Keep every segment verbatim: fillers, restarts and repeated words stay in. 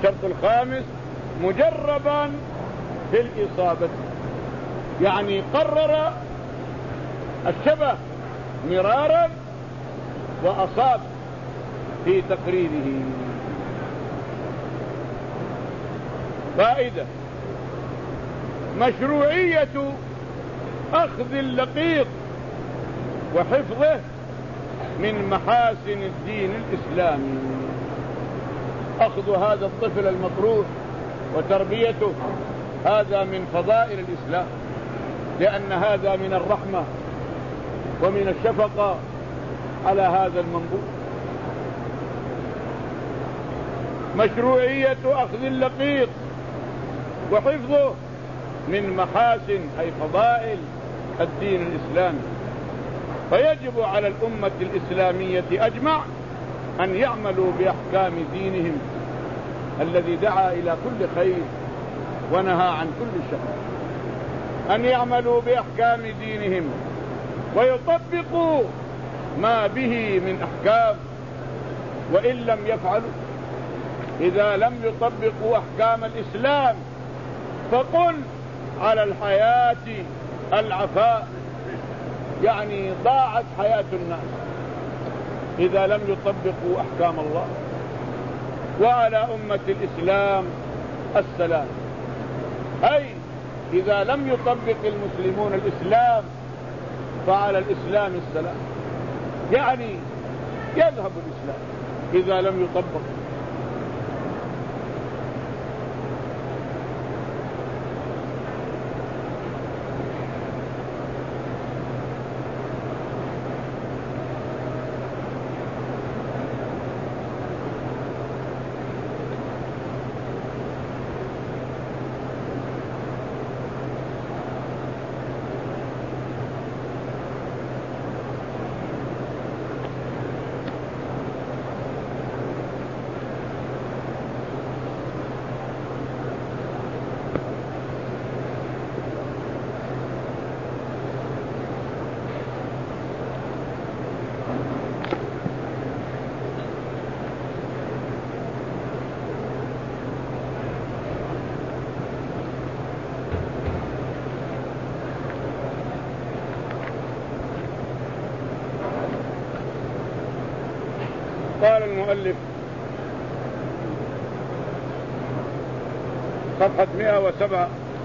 الشرط الخامس مجربا في الإصابة، يعني قرر الشبه مرارا وأصاب في تقريره. فائدة: مشروعية أخذ اللقيط وحفظه من محاسن الدين الإسلامي. أخذ هذا الطفل المطروح وتربيته هذا من فضائل الإسلام، لأن هذا من الرحمة ومن الشفقة على هذا المنبوذ. مشروعية أخذ اللقيط وحفظه من محاسن أي فضائل الدين الإسلامي، فيجب على الأمة الإسلامية أجمع أن يعملوا بأحكام دينهم الذي دعا إلى كل خير ونهى عن كل شر، أن يعملوا بأحكام دينهم ويطبقوا ما به من أحكام. وإن لم يفعلوا، إذا لم يطبقوا أحكام الإسلام فقل على الحياة العفاء، يعني ضاعت حياة الناس إذا لم يطبقوا أحكام الله. وعلى أمة الإسلام السلام، أي إذا لم يطبق المسلمون الإسلام فعلى الإسلام السلام، يعني يذهب الإسلام إذا لم يطبق. قال المؤلف صفحة مئة وسبعة: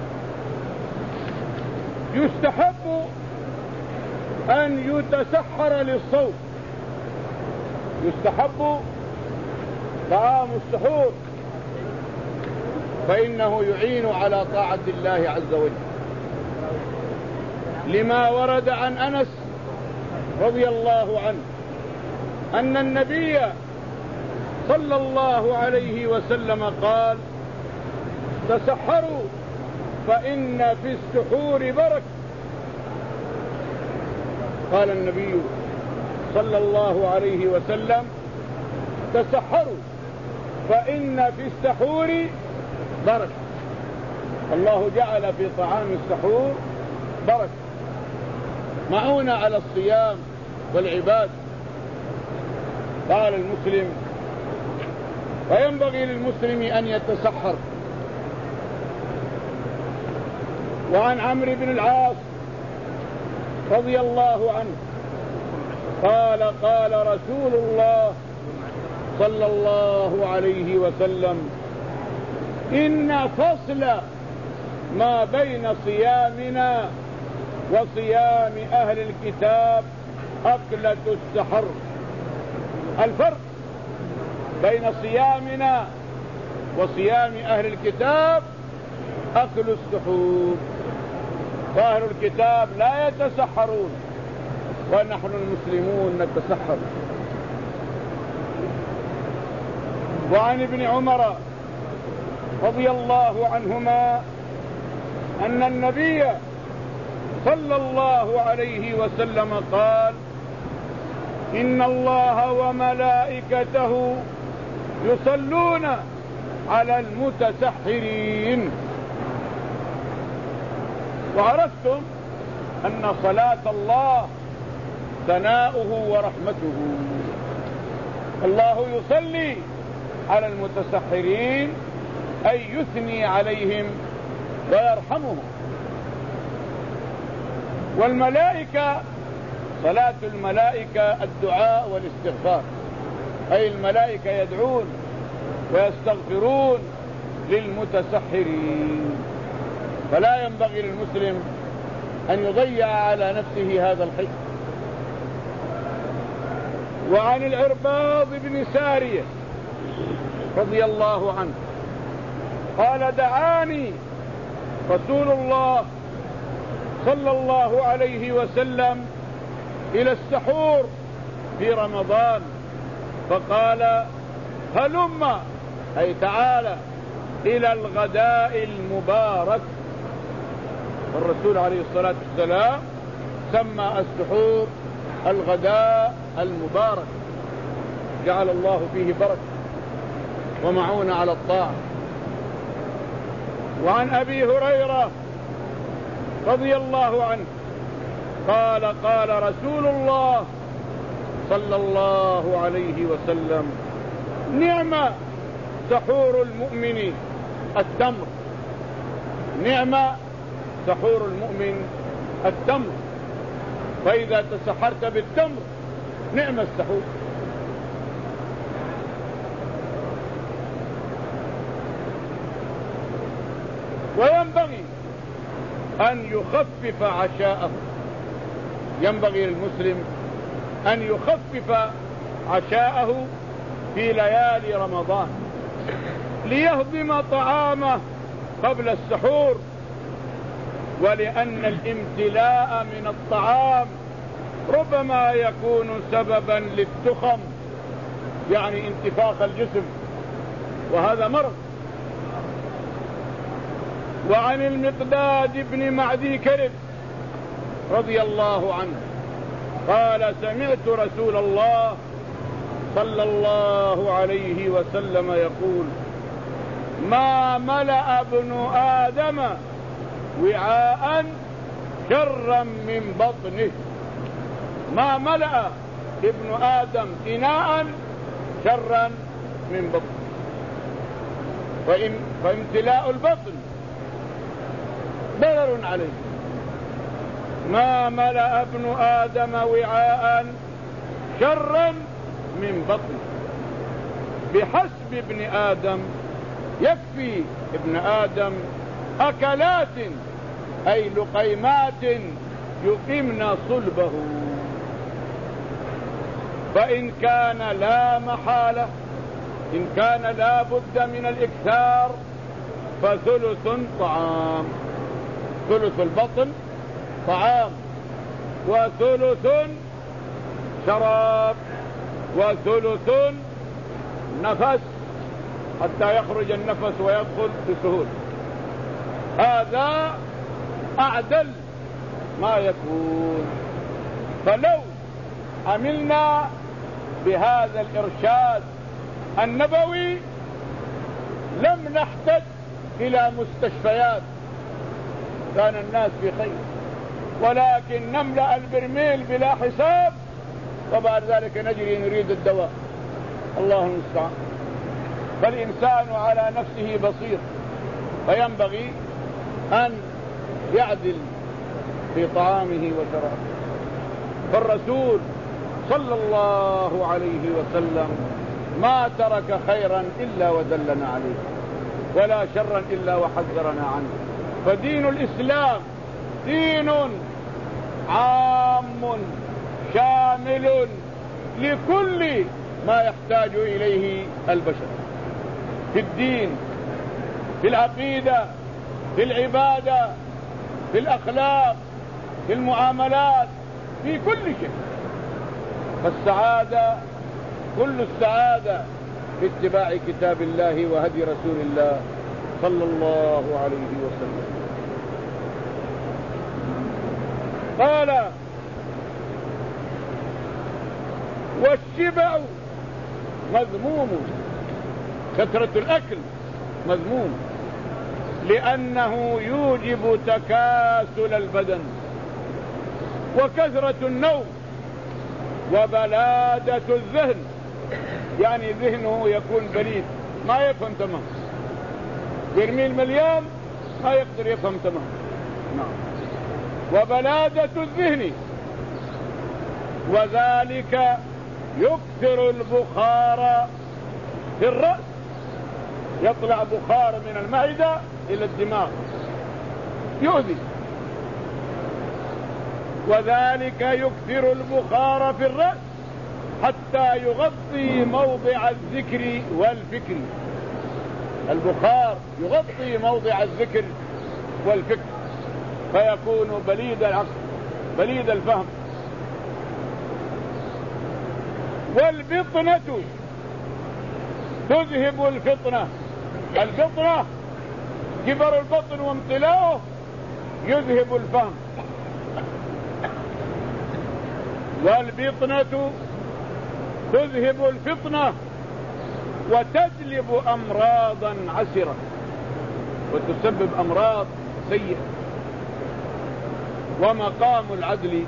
يستحب أن يتسحر للصوم. يستحب طعام السحور، فإنه يعين على طاعة الله عز وجل، لما ورد عن أنس رضي الله عنه أن النبي صلى الله عليه وسلم قال: تسحروا فإن في السحور بركة. قال النبي صلى الله عليه وسلم: تسحروا فإن في السحور بركة. الله جعل في طعام السحور بركة، معونة على الصيام والعباد. قال المسلم: وينبغي للمسلم أن يتسحر. وعن عمرو بن العاص رضي الله عنه قال: قال رسول الله صلى الله عليه وسلم: إن فصل ما بين صيامنا وصيام أهل الكتاب أكلة السحر. الفرق بين صيامنا وصيام أهل الكتاب أكل السحور، فأهل الكتاب لا يتسحرون ونحن المسلمون نتسحر. وعن ابن عمر رضي الله عنهما أن النبي صلى الله عليه وسلم قال: إن الله وملائكته يصلون على المتسحرين. وعرفتم أن صلاة الله ثناؤه ورحمته. الله يصلي على المتسحرين أي يثني عليهم ويرحمهم. والملائكة صلاة الملائكة الدعاء والاستغفار، أي الملائكة يدعون ويستغفرون للمتسحرين. فلا ينبغي للمسلم أن يضيع على نفسه هذا الخير. وعن العرباض بن سارية رضي الله عنه قال دعاني رسول الله صلى الله عليه وسلم إلى السحور في رمضان فقال هلم، أي تعالى إلى الغداء المبارك. الرسول عليه الصلاة والسلام سمى السحور الغداء المبارك، جعل الله فيه بركة ومعونة على الطاعة. وعن أبي هريرة رضي الله عنه قال قال رسول الله صلى الله عليه وسلم نعم سحور المؤمن التمر، نعم سحور المؤمن التمر، فإذا تسحرت بالتمر نعم السحور. وينبغي أن يخفف عشاءه، ينبغي للمسلم أن يخفف عشاءه في ليالي رمضان ليهضم طعامه قبل السحور، ولأن الامتلاء من الطعام ربما يكون سببا للتخم، يعني انتفاخ الجسم، وهذا مرض. وعن المقداد بن معدي كرب رضي الله عنه قال سمعت رسول الله صلى الله عليه وسلم يقول ما ملأ ابن آدم وعاء شرا من بطنه، ما ملأ ابن آدم إناء شرا من بطنه. فإن فامتلاء البطن ضرر عليه. ما ملأ ابن آدم وعاء شرا من بطنه. بحسب ابن آدم، يكفي ابن آدم أكلات أي لقيمات يقمن صلبه، فإن كان لا محالة، إن كان لا بد من الإكثار فثلث طعام، ثلث البطن طعام، وثلث شراب، وثلث نفس حتى يخرج النفس ويدخل بسهولة. هذا أعدل ما يكون. فلو عملنا بهذا الإرشاد النبوي لم نحتاج إلى مستشفيات، كان الناس في خير، ولكن نملأ البرميل بلا حساب وبعد ذلك نجري نريد الدواء. الله المستعان. فالإنسان على نفسه بصير، فينبغي أن يعدل في طعامه وشرابه. فالرسول صلى الله عليه وسلم ما ترك خيرا إلا ودلنا عليه، ولا شرا إلا وحذرنا عنه. فدين الإسلام دين عام شامل لكل ما يحتاج إليه البشر، في الدين، في العقيدة، في العبادة، في الأخلاق، في المعاملات، في كل شيء. فالسعادة كل السعادة في اتباع كتاب الله وهدي رسول الله صلى الله عليه وسلم. قال والشبع مذموم، كثرة الأكل مذموم، لأنه يوجب تكاسل البدن، وكثرة النوم، وبلادة الذهن، يعني ذهنه يكون بليد ما يفهم تمام. برميل مليان ما يقدر يفهم تمام. نعم. وبلادة الذهن، وذلك يكثر البخار في الرأس، يطلع بخار من المعدة إلى الدماغ يؤذي. وذلك يكثر البخار في الرأس حتى يغطي موضع الذكر والفكر. البخار يغطي موضع الذكر والفكر فيكون بليد العقل بليد الفهم. والبطنة تذهب الفطنة. الفطنة كبر البطن وامتلاؤه يذهب الفهم. والبطنة تذهب الفطنة وتجلب أمراضا عسرة، وتسبب أمراض سيئة. ومقام العدل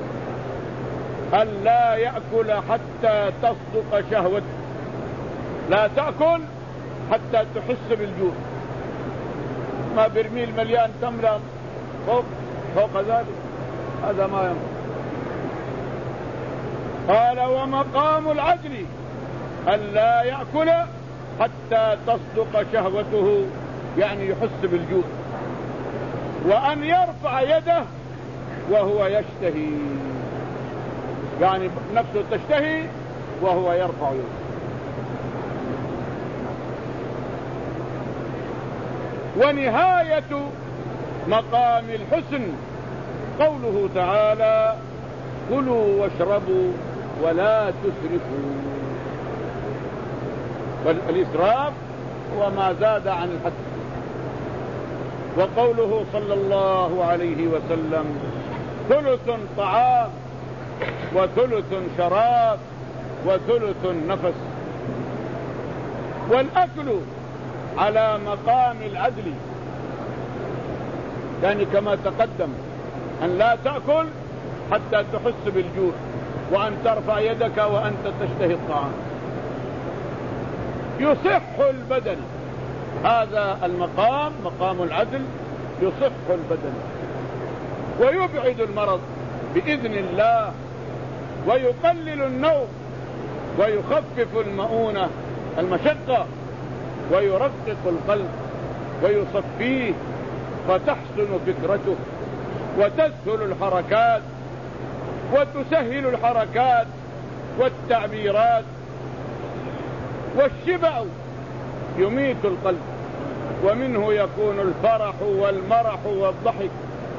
ألا يأكل حتى تصدق شهوته. لا تأكل حتى تحس بالجوع. ما برميل مليان تمرة فوق فوق ذلك، هذا ما ينفع. قال ومقام العدل ألا يأكل حتى تصدق شهوته، يعني يحس بالجوع. وأن يرفع يده وهو يشتهي، يعني نفسه تشتهي وهو يرفع يده. ونهاية مقام الحسن قوله تعالى كلوا واشربوا ولا تسرفوا. والإسراف هو ما زاد عن الحد. وقوله صلى الله عليه وسلم ثلث طعام وثلث شراب وثلث نفس. والأكل على مقام العدل، يعني كما تقدم أن لا تأكل حتى تحس بالجوع، وأن ترفع يدك وأنت تشتهي الطعام. يصح البدن، هذا المقام مقام العدل يصح البدن ويبعد المرض بإذن الله، ويقلل النوم ويخفف المؤونة المشقة، ويرقق القلب ويصفيه فتحسن فكرته وتسهل الحركات وتسهل الحركات والتعبيرات. والشبع يميت القلب، ومنه يكون الفرح والمرح والضحك.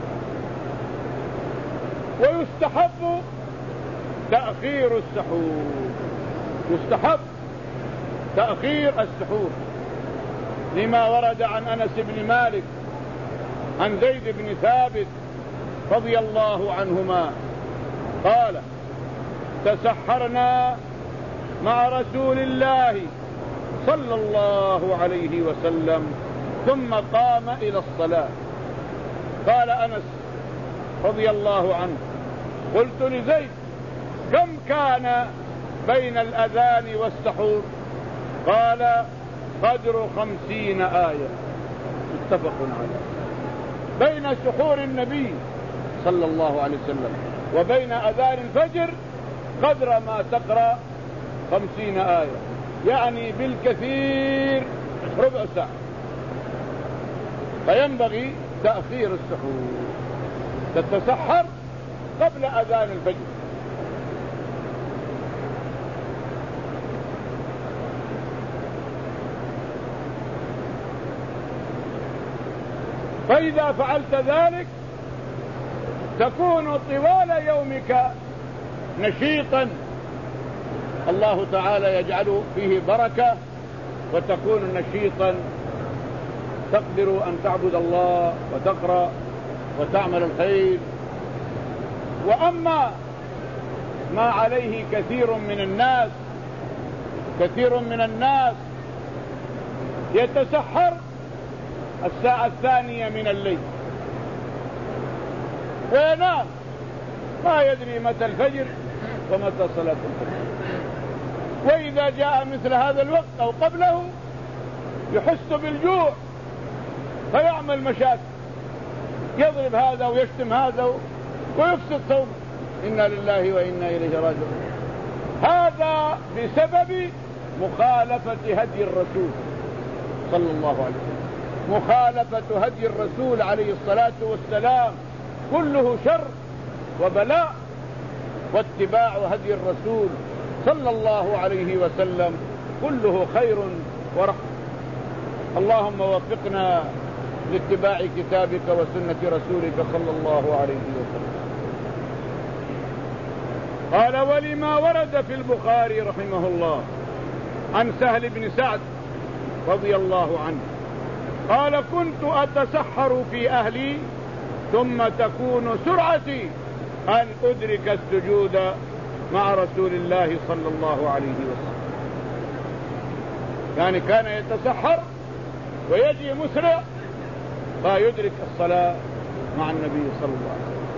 ويستحب تأخير السحور، يستحب تأخير السحور لما ورد عن أنس بن مالك عن زيد بن ثابت رضي الله عنهما قال تسحرنا مع رسول الله صلى الله عليه وسلم ثم قام إلى الصلاة. قال أنس رضي الله عنه قلت لزيد كم كان بين الأذان والسحور؟ قال قدر خمسين آية، متفق عليه. بين سحور النبي صلى الله عليه وسلم وبين أذان الفجر قدر ما تقرأ خمسين آية، يعني بالكثير ربع ساعة. فينبغي تأخير السحور، تتسحر قبل أذان الفجر. فإذا فعلت ذلك تكون طوال يومك نشيطا، الله تعالى يجعل فيه بركة وتكون نشيطا، تقدر أن تعبد الله وتقرأ وتعمل الخير. وأما ما عليه كثير من الناس كثير من الناس يتسحر الساعة الثانية من الليل وينام، ما يدري متى الفجر ومتى صلاة الفجر. وإذا جاء مثل هذا الوقت أو قبله يحس بالجوع فيعمل مشاكل، يضرب هذا ويشتم هذا ويفسد صومه. إنا لله وإنا إليه راجعون. هذا بسبب مخالفة هدي الرسول صلى الله عليه وسلم. مخالفة هدي الرسول عليه الصلاة والسلام كله شر وبلاء، واتباع هدي الرسول صلى الله عليه وسلم كله خير ورحمة. اللهم وفقنا لاتباع كتابك وسنة رسولك صلى الله عليه وسلم. قال: ولما ورد في البخاري رحمه الله عن سهل بن سعد رضي الله عنه قال: كنت أتسحر في أهلي ثم تكون سرعتي أن أدرك السجود مع رسول الله صلى الله عليه وسلم. يعني كان يتسحر ويجي مسرع فيدرك الصلاة مع النبي صلى الله عليه وسلم.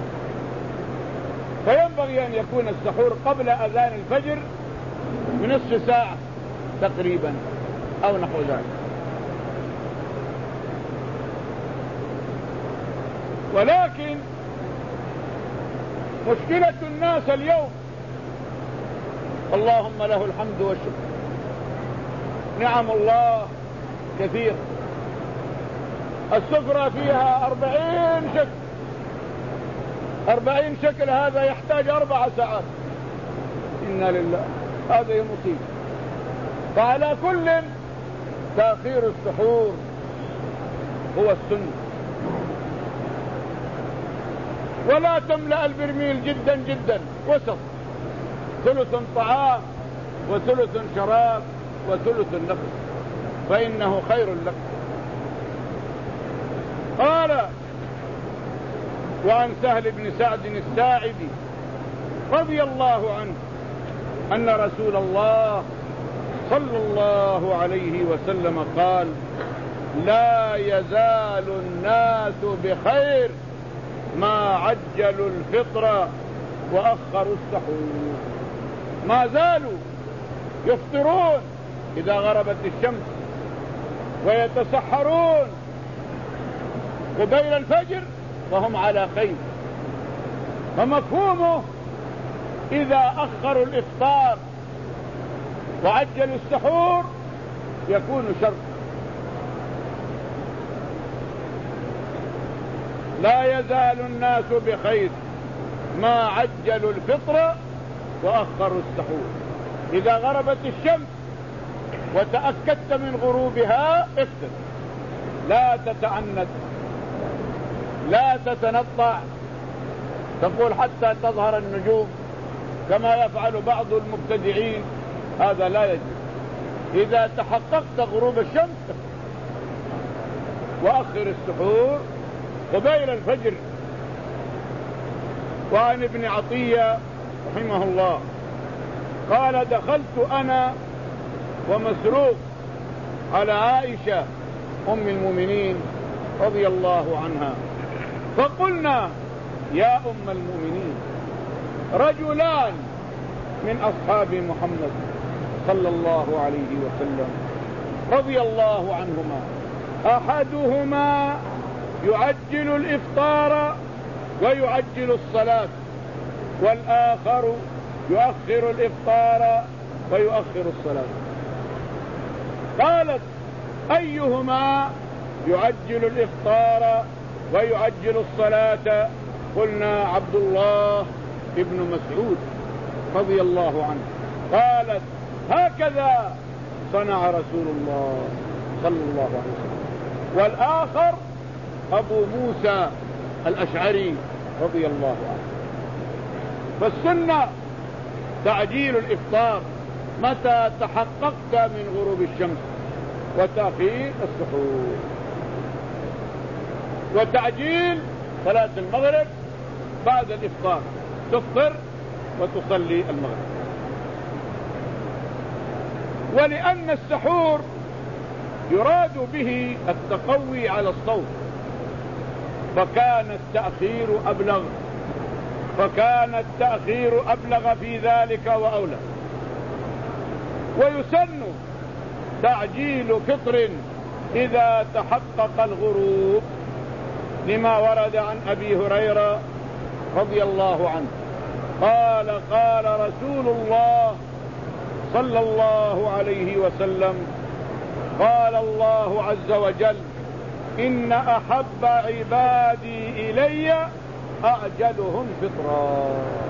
فينبغي أن يكون السحور قبل أذان الفجر بنصف ساعة تقريبا أو نحو ذلك. ولكن مشكلة الناس اليوم، اللهم له الحمد والشكر، نعم الله كثير، السفرة فيها أربعين شكل، أربعين شكل، هذا يحتاج أربع ساعات. إنا لله، هذا مصيبة. فعلى كل تأخير السحور هو السنة، ولا تملأ البرميل جدا جدا، وسط، ثلث طعام وثلث شراب وثلث نفس، فإنه خير لك. قال: وعن سهل بن سعد الساعدي رضي الله عنه أن رسول الله صلى الله عليه وسلم قال: لا يزال الناس بخير ما عجلوا الفطر وأخروا السحور. ما زالوا يفطرون إذا غربت الشمس ويتسحرون قبيل الفجر وهم على خير. فمفهومه إذا أخروا الإفطار وعجلوا السحور يكون شر. لا يزال الناس بخير ما عجلوا الفطر وأخروا السحور. إذا غربت الشمس وتأكدت من غروبها افطر، لا تتعنت، لا تتنطع، تقول حتى تظهر النجوم كما يفعل بعض المبتدعين، هذا لا يجوز. إذا تحققت غروب الشمس وأخر السحور قبيل الفجر. وعن ابن عطية رحمه الله قال: دخلت أنا ومسروق على عائشة أم المؤمنين رضي الله عنها، فقلنا: يا أم المؤمنين، رجلان من أصحاب محمد صلى الله عليه وسلم رضي الله عنهما، أحدهما يعجل الإفطار ويعجل الصلاة، والآخر يؤخر الإفطار ويؤخر الصلاة. قالت: أيهما يعجل الإفطار ويعجل الصلاة؟ قلنا: عبد الله ابن مسعود رضي الله عنه. قالت: هكذا صنع رسول الله صلى الله عليه وسلم. والآخر أبو موسى الأشعري رضي الله عنه. فالسنة تعجيل الإفطار متى تحققت من غروب الشمس، وتأخير السحور، وتعجيل صلاة المغرب بعد الإفطار، تفطر وتصلي المغرب. ولأن السحور يراد به التقوي على الصوم، فكان التأخير أبلغ فكان التأخير أبلغ في ذلك وأولى. ويسن تعجيل فطر إذا تحقق الغروب، لما ورد عن أبي هريرة رضي الله عنه قال قال رسول الله صلى الله عليه وسلم قال الله عز وجل إن أحب عبادي إلي أعجلهم فطرا.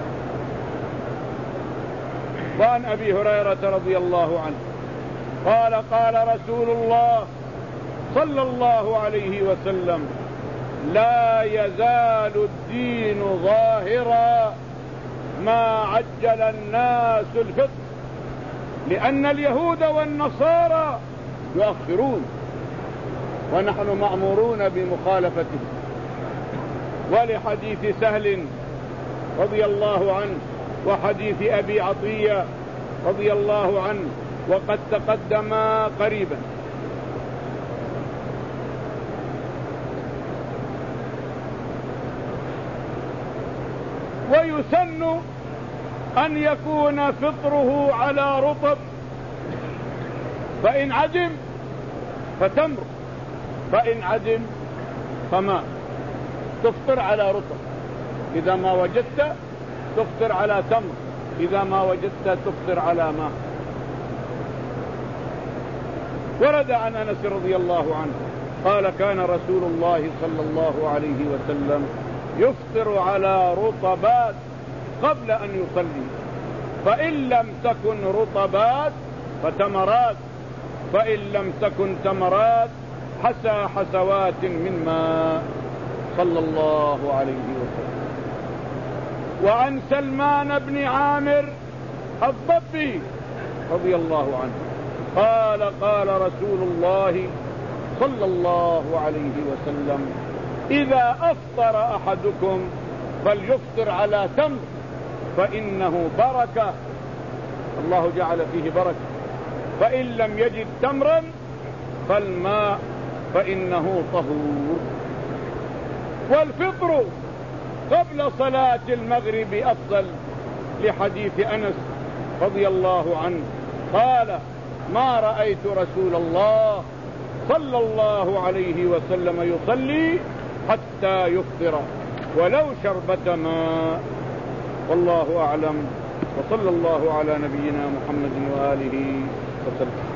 وعن أبي هريرة رضي الله عنه قال قال رسول الله صلى الله عليه وسلم لا يزال الدين ظاهرا ما عجل الناس الفطر، لأن اليهود والنصارى يؤخرون ونحن مأمورون بمخالفتهم. ولحديث سهل رضي الله عنه وحديث أبي عطية رضي الله عنه وقد تقدما قريبا. ويسن أن يكون فطره على رطب، فإن عدم فتمر، فإن عدم فماء. تفطر على رطب، إذا ما وجدت تفطر على تمر، إذا ما وجدت تفطر على ماء. ورد عن أنس رضي الله عنه قال كان رسول الله صلى الله عليه وسلم يفطر على رطبات قبل أن يصلي، فإن لم تكن رطبات فتمرات، فإن لم تكن تمرات حسى حسوات من ماء صلى الله عليه وسلم. وعن سلمان بن عامر الضبي رضي الله عنه قال قال رسول الله صلى الله عليه وسلم إذا أفطر أحدكم فليفطر على تمر فإنه بركة، الله جعل فيه بركة، فإن لم يجد تمرا فالماء فإنه طهور. والفطر قبل صلاة المغرب أفضل، لحديث أنس رضي الله عنه قال ما رأيت رسول الله صلى الله عليه وسلم يصلي حتى يفطر ولو شربة ماء. والله أعلم، وصلى الله على نبينا محمد وآله وسلم.